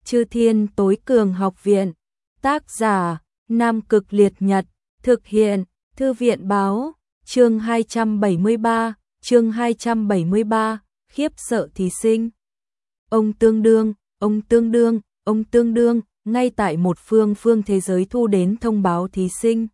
Chư Thiên Tối Cường Học Viện. Tác giả: Nam Cực Liệt Nhật. Thực hiện: Thư viện báo. Chương 273, khiếp sợ thí sinh. Ông tương đương, ngay tại một phương thế giới thu đến thông báo thí sinh.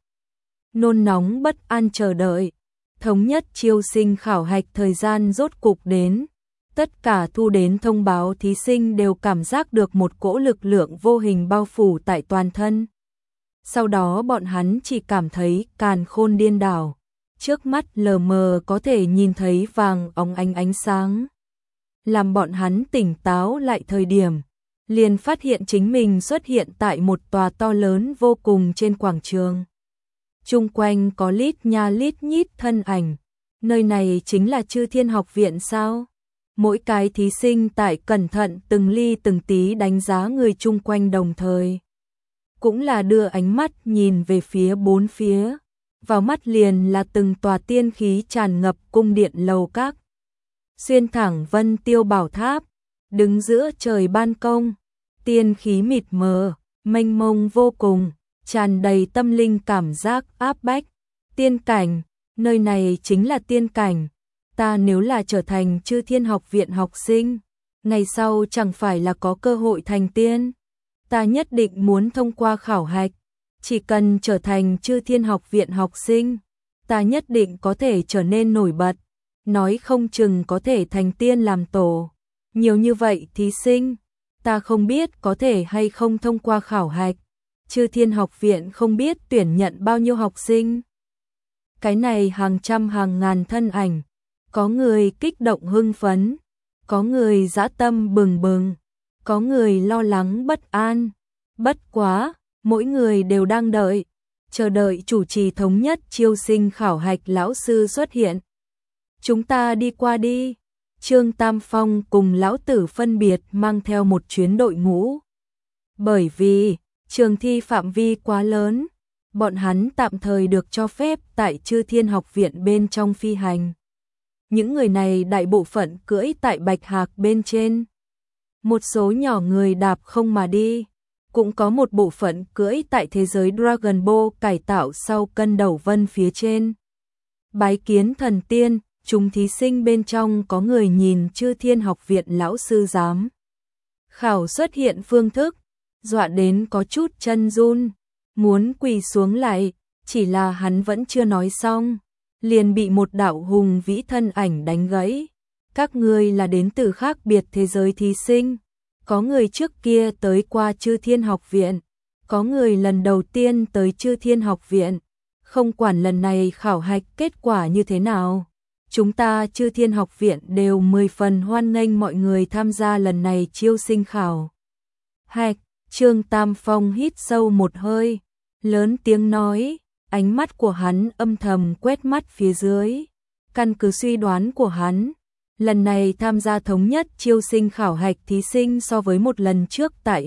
Nôn nóng bất an chờ đợi. Thống nhất chiêu sinh khảo hạch thời gian rốt cục đến. Tất cả thu đến thông báo thí sinh đều cảm giác được một cỗ lực lượng vô hình bao phủ tại toàn thân. Sau đó bọn hắn chỉ cảm thấy càn khôn điên đảo. Trước mắt lờ mờ có thể nhìn thấy vàng óng ánh ánh sáng. Làm bọn hắn tỉnh táo lại thời điểm, liền phát hiện chính mình xuất hiện tại một tòa to lớn vô cùng trên quảng trường. Chung quanh có lít nha lít nhít thân ảnh. Nơi này chính là Chư Thiên Học Viện sao? Mỗi cái thí sinh tại cẩn thận từng ly từng tí đánh giá người chung quanh đồng thời. Cũng là đưa ánh mắt nhìn về phía bốn phía. Vào mắt liền là từng tòa tiên khí tràn ngập cung điện lầu các. Xuyên thẳng Vân Tiêu Bảo Tháp, đứng giữa trời ban công, tiên khí mịt mờ, mênh mông vô cùng, tràn đầy tâm linh cảm giác áp bách. Tiên cảnh, nơi này chính là tiên cảnh. Ta nếu là trở thành Chư Thiên Học Viện học sinh, ngày sau chẳng phải là có cơ hội thành tiên. Ta nhất định muốn thông qua khảo hạch, chỉ cần trở thành Chư Thiên Học Viện học sinh, ta nhất định có thể trở nên nổi bật, nói không chừng có thể thành tiên làm tổ. Nhiều như vậy thí sinh, ta không biết có thể hay không thông qua khảo hạch. Chư Thiên Học Viện không biết tuyển nhận bao nhiêu học sinh. Cái này hàng trăm hàng ngàn thân ảnh, có người kích động hưng phấn, có người dã tâm bừng bừng, có người lo lắng bất an. Bất quá, mỗi người đều đang đợi, chờ đợi chủ trì thống nhất chiêu sinh khảo hạch lão sư xuất hiện. Chúng ta đi qua đi. Trương Tam Phong cùng lão tử phân biệt mang theo một chuyến đội ngũ. Bởi vì trường thi phạm vi quá lớn, bọn hắn tạm thời được cho phép tại Chư Thiên Học Viện bên trong phi hành. Những người này đại bộ phận cưỡi tại bạch hạc bên trên. Một số nhỏ người đạp không mà đi. Cũng có một bộ phận cưỡi tại thế giới Dragon Ball cải tạo sau cân đầu vân phía trên. Bái kiến thần tiên, chúng thí sinh bên trong có người nhìn Chư Thiên Học Viện lão sư giám khảo xuất hiện phương thức, dọa đến có chút chân run, muốn quỳ xuống lại, chỉ là hắn vẫn chưa nói xong, liền bị một đạo hùng vĩ thân ảnh đánh gãy. Các ngươi là đến từ khác biệt thế giới thí sinh. Có người trước kia tới qua Chư Thiên Học Viện, có người lần đầu tiên tới Chư Thiên Học Viện. Không quản lần này khảo hạch kết quả như thế nào, chúng ta Chư Thiên Học Viện đều 10 phần hoan nghênh mọi người tham gia lần này chiêu sinh khảo hạch. Trương Tam Phong hít sâu một hơi, lớn tiếng nói, ánh mắt của hắn âm thầm quét mắt phía dưới. Căn cứ suy đoán của hắn, lần này tham gia thống nhất chiêu sinh khảo hạch thí sinh so với một lần trước tại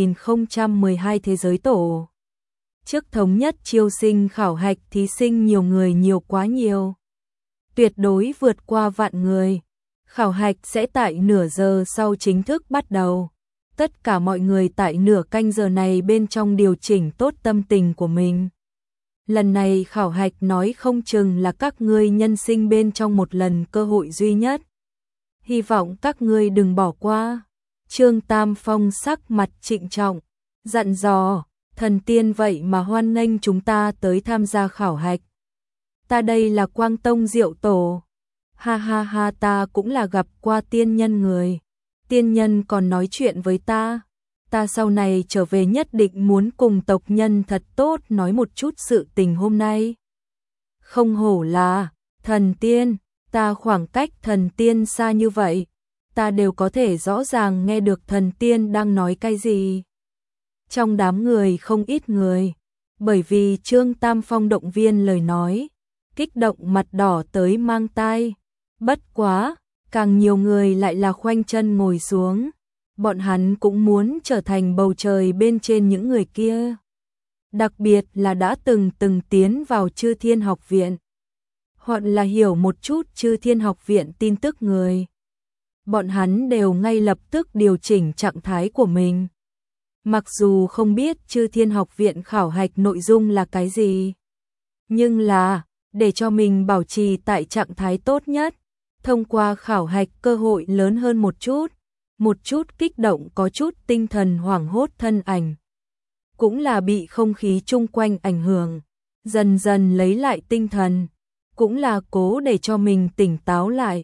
2012 thế giới tổ. Trước thống nhất chiêu sinh khảo hạch thí sinh nhiều người nhiều quá nhiều. Tuyệt đối vượt qua vạn người. Khảo hạch sẽ tại nửa giờ sau chính thức bắt đầu. Tất cả mọi người tại nửa canh giờ này bên trong điều chỉnh tốt tâm tình của mình. Lần này khảo hạch nói không chừng là các ngươi nhân sinh bên trong một lần cơ hội duy nhất. Hy vọng các ngươi đừng bỏ qua. Trương Tam Phong sắc mặt trịnh trọng, dặn dò, thần tiên vậy mà hoan nghênh chúng ta tới tham gia khảo hạch. Ta đây là Quang Tông Diệu Tổ. Ha ha ha, ta cũng là gặp qua tiên nhân người. Tiên nhân còn nói chuyện với ta. Ta sau này trở về nhất định muốn cùng tộc nhân thật tốt nói một chút sự tình hôm nay. Không hổ là thần tiên. Ta khoảng cách thần tiên xa như vậy, ta đều có thể rõ ràng nghe được thần tiên đang nói cái gì. Trong đám người không ít người, bởi vì Trương Tam Phong động viên lời nói, kích động mặt đỏ tới mang tai. Bất quá, càng nhiều người lại là khoanh chân ngồi xuống. Bọn hắn cũng muốn trở thành bầu trời bên trên những người kia. Đặc biệt là đã từng tiến vào Chư Thiên Học Viện, hoặc là hiểu một chút Chư Thiên Học Viện tin tức người. Bọn hắn đều ngay lập tức điều chỉnh trạng thái của mình, Mặc dù không biết Chư Thiên Học Viện khảo hạch nội dung là cái gì, nhưng là để cho mình bảo trì tại trạng thái tốt nhất, thông qua khảo hạch cơ hội lớn hơn một chút kích động, có chút tinh thần hoảng hốt, thân ảnh cũng là bị không khí chung quanh ảnh hưởng, dần dần lấy lại tinh thần, cũng là cố để cho mình tỉnh táo lại.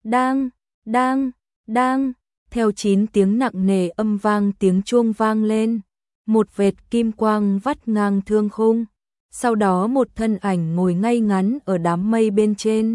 Đang, theo 9 tiếng nặng nề âm vang, tiếng chuông vang lên, một vệt kim quang vắt ngang thương khung, sau đó một thân ảnh ngồi ngay ngắn ở đám mây bên trên.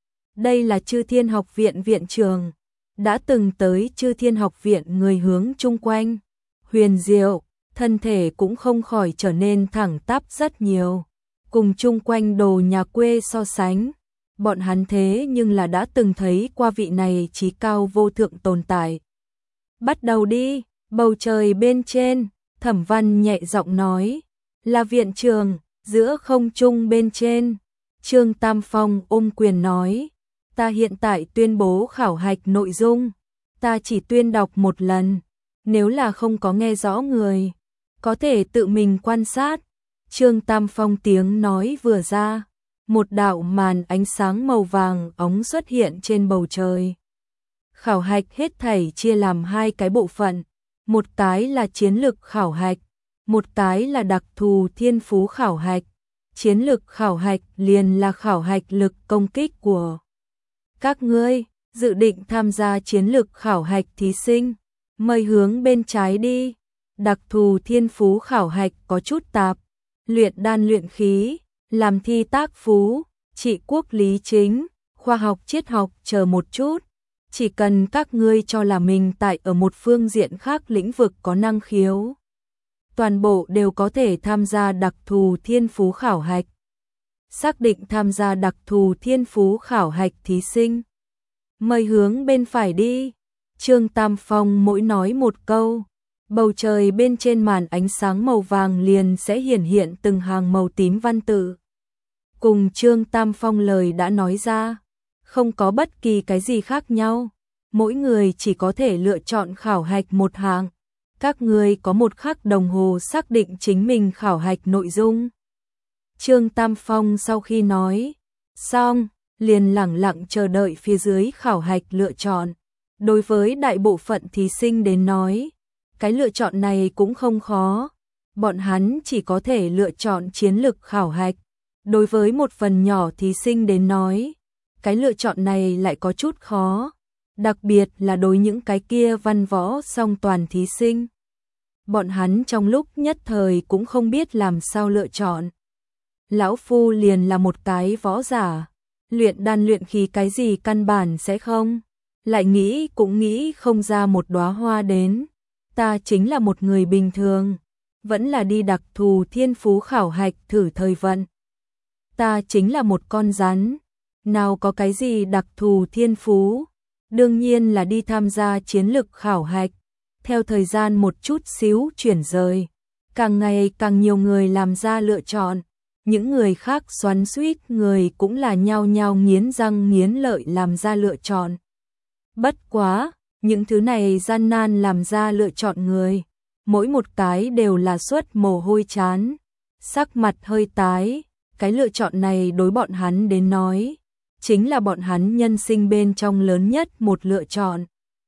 Đây là Chư Thiên Học Viện viện trưởng, đã từng tới Chư Thiên Học Viện người hướng chung quanh, huyền diệu, thân thể cũng không khỏi trở nên thẳng tắp rất nhiều, cùng chung quanh đồ nhà quê so sánh. Bọn hắn thế nhưng là đã từng thấy qua vị này chí cao vô thượng tồn tại. Bắt đầu đi, bầu trời bên trên, Thẩm Văn nhẹ giọng nói, là viện trưởng, giữa không trung bên trên. Trương Tam Phong ôm quyền nói, ta hiện tại tuyên bố khảo hạch nội dung, ta chỉ tuyên đọc một lần, nếu là không có nghe rõ người, có thể tự mình quan sát. Trương Tam Phong tiếng nói vừa ra, một đạo màn ánh sáng màu vàng óng xuất hiện trên bầu trời. Khảo hạch hết thảy chia làm 2 cái bộ phận, một cái là chiến lực khảo hạch, một cái là đặc thù thiên phú khảo hạch. Chiến lực khảo hạch liền là khảo hạch lực công kích của các ngươi. Dự định tham gia chiến lực khảo hạch thí sinh, mời hướng bên trái đi. Đặc thù thiên phú khảo hạch có chút tạp, luyện đan luyện khí, làm thi tác phú, trị quốc lý chính, khoa học triết học chờ một chút. Chỉ cần các ngươi cho là mình tại ở một phương diện khác lĩnh vực có năng khiếu, toàn bộ đều có thể tham gia đặc thù thiên phú khảo hạch. Xác định tham gia đặc thù thiên phú khảo hạch thí sinh, mời hướng bên phải đi. Trương Tam Phong mỗi nói một câu, bầu trời bên trên màn ánh sáng màu vàng liền sẽ hiển hiện từng hàng màu tím văn tự. Cùng Trương Tam Phong lời đã nói ra, không có bất kỳ cái gì khác nhau, mỗi người chỉ có thể lựa chọn khảo hạch một hạng. Các ngươi có 1 khắc đồng hồ xác định chính mình khảo hạch nội dung. Trương Tam Phong sau khi nói xong, liền lẳng lặng chờ đợi phía dưới khảo hạch lựa chọn. Đối với đại bộ phận thí sinh đến nói, cái lựa chọn này cũng không khó, bọn hắn chỉ có thể lựa chọn chiến lực khảo hạch. Đối với một phần nhỏ thí sinh đến nói, cái lựa chọn này lại có chút khó, đặc biệt là đối những cái kia văn võ song toàn thí sinh. Bọn hắn trong lúc nhất thời cũng không biết làm sao lựa chọn. Lão Phu liền là một cái võ giả, luyện đan luyện khí cái gì căn bản sẽ không, lại nghĩ cũng nghĩ không ra một đóa hoa đến. Ta chính là một người bình thường, vẫn là đi đặc thù thiên phú khảo hạch thử thời vận. Ta chính là một con rắn, nào có cái gì đặc thù thiên phú, đương nhiên là đi tham gia chiến lực khảo hạch. Theo thời gian một chút xíu chuyển rời, càng ngày càng nhiều người làm ra lựa chọn, những người khác xoắn xuýt người cũng là nhao nhao nghiến răng nghiến lợi làm ra lựa chọn. Bất quá, những thứ này gian nan làm ra lựa chọn người, mỗi một cái đều là xuất mồ hôi chán, sắc mặt hơi tái. Cái lựa chọn này đối bọn hắn đến nói, chính là bọn hắn nhân sinh bên trong lớn nhất một lựa chọn.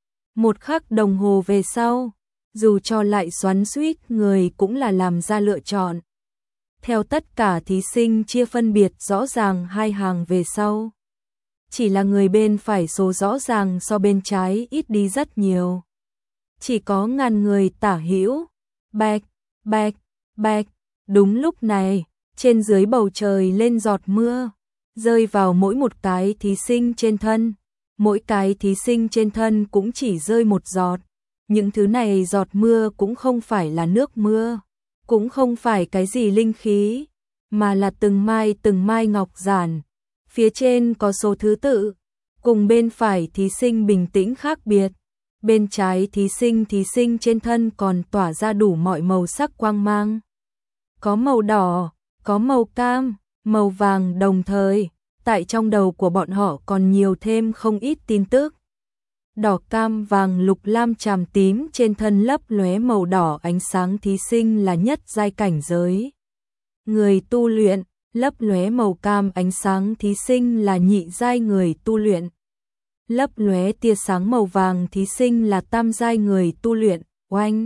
1 khắc đồng hồ về sau, dù cho lại xoắn xuýt người cũng là làm ra lựa chọn. Theo tất cả thí sinh chia phân biệt rõ ràng 2 hàng về sau, chỉ là người bên phải số rõ ràng so bên trái ít đi rất nhiều. Chỉ có ngàn người tả hữu, bạch, bạch, bạch. Đúng lúc này, trên dưới bầu trời lên giọt mưa, rơi vào mỗi một cái thí sinh trên thân. Mỗi cái thí sinh trên thân cũng chỉ rơi một giọt. Những thứ này giọt mưa cũng không phải là nước mưa, cũng không phải cái gì linh khí, mà là từng mai ngọc giản. Phía trên có số thứ tự, cùng bên phải thí sinh bình tĩnh khác biệt. Bên trái thí sinh trên thân còn tỏa ra đủ mọi màu sắc quang mang. Có màu đỏ, có màu cam, màu vàng, đồng thời tại trong đầu của bọn họ còn nhiều thêm không ít tin tức. đỏ cam vàng lục lam chàm tím trên thân lấp lóe màu đỏ ánh sáng thí sinh là nhất giai cảnh giới. Người tu luyện, lấp lóe màu cam ánh sáng thí sinh là nhị giai người tu luyện. Lấp lóe tia sáng màu vàng thí sinh là tam giai người tu luyện. Oanh,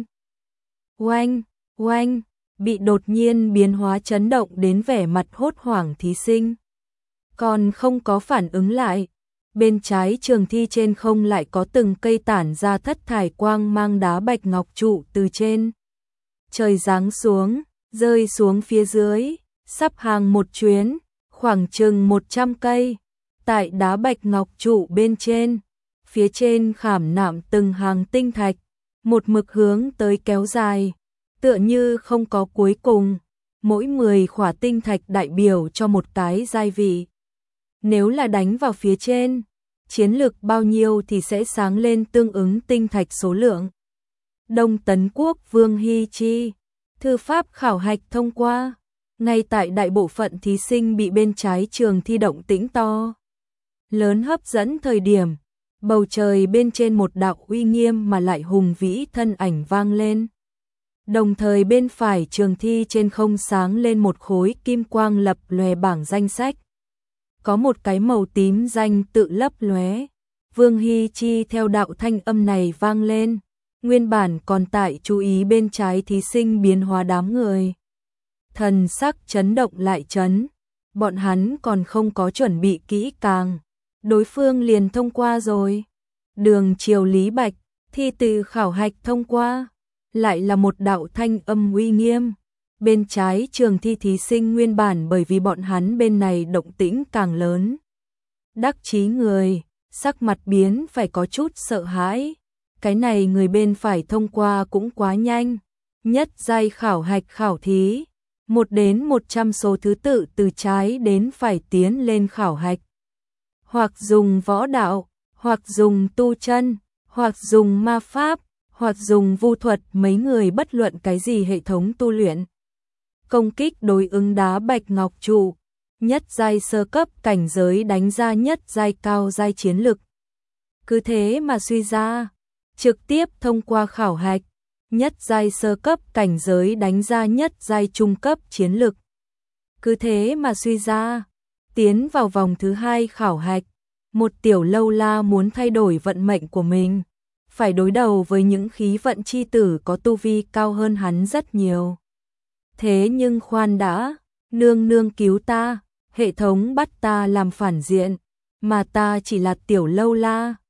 oanh, oanh, bị đột nhiên biến hóa chấn động đến vẻ mặt hốt hoảng thí sinh. Còn không có phản ứng lại, bên trái trường thi trên không lại có từng cây tản ra thất thải quang mang đá bạch ngọc trụ từ trên trời giáng xuống, rơi xuống phía dưới, sắp hàng một chuyến, khoảng chừng 100 cây. Tại đá bạch ngọc trụ bên trên, phía trên khảm nạm từng hàng tinh thạch, một mực hướng tới kéo dài, tựa như không có cuối cùng, mỗi 10 khỏa tinh thạch đại biểu cho một cái giai vị. Nếu là đánh vào phía trên, chiến lực bao nhiêu thì sẽ sáng lên tương ứng tinh thạch số lượng. Đông Tấn Quốc Vương Hy Chi, thư pháp khảo hạch thông qua, ngay tại đại bộ phận thí sinh bị bên trái trường thi động tĩnh to lớn hấp dẫn thời điểm, bầu trời bên trên một đạo uy nghiêm mà lại hùng vĩ thân ảnh vang lên. Đồng thời bên phải trường thi trên không sáng lên một khối kim quang lập lòe bảng danh sách. Có một cái màu tím danh tự lấp lóe. Vương Hy Chi theo đạo thanh âm này vang lên, nguyên bản còn tại chú ý bên trái thí sinh biến hóa đám người. Thần sắc chấn động lại chấn, bọn hắn còn không có chuẩn bị kỹ càng, đối phương liền thông qua rồi. Đường Triều Lý Bạch, thi từ khảo hạch thông qua, lại là một đạo thanh âm uy nghiêm. Bên trái trường thi thí sinh nguyên bản bởi vì bọn hắn bên này động tĩnh càng lớn. Đắc chí người, sắc mặt biến phải có chút sợ hãi. Cái này người bên phải thông qua cũng quá nhanh. Nhất giai khảo hạch khảo thí, 1 đến 100 số thứ tự từ trái đến phải tiến lên khảo hạch. Hoặc dùng võ đạo, hoặc dùng tu chân, hoặc dùng ma pháp, hoặc dùng vu thuật, mấy người bất luận cái gì hệ thống tu luyện. Công kích đối ứng đá bạch ngọc trụ, nhất giai sơ cấp cảnh giới đánh ra nhất giai cao giai chiến lực. Cứ thế mà suy ra, trực tiếp thông qua khảo hạch, nhất giai sơ cấp cảnh giới đánh ra nhất giai trung cấp chiến lực. Cứ thế mà suy ra, tiến vào vòng thứ 2 khảo hạch, một tiểu lâu la muốn thay đổi vận mệnh của mình, phải đối đầu với những khí vận chi tử có tu vi cao hơn hắn rất nhiều. Thế nhưng khoan đã, nương nương cứu ta, hệ thống bắt ta làm phản diện, mà ta chỉ là tiểu lâu la,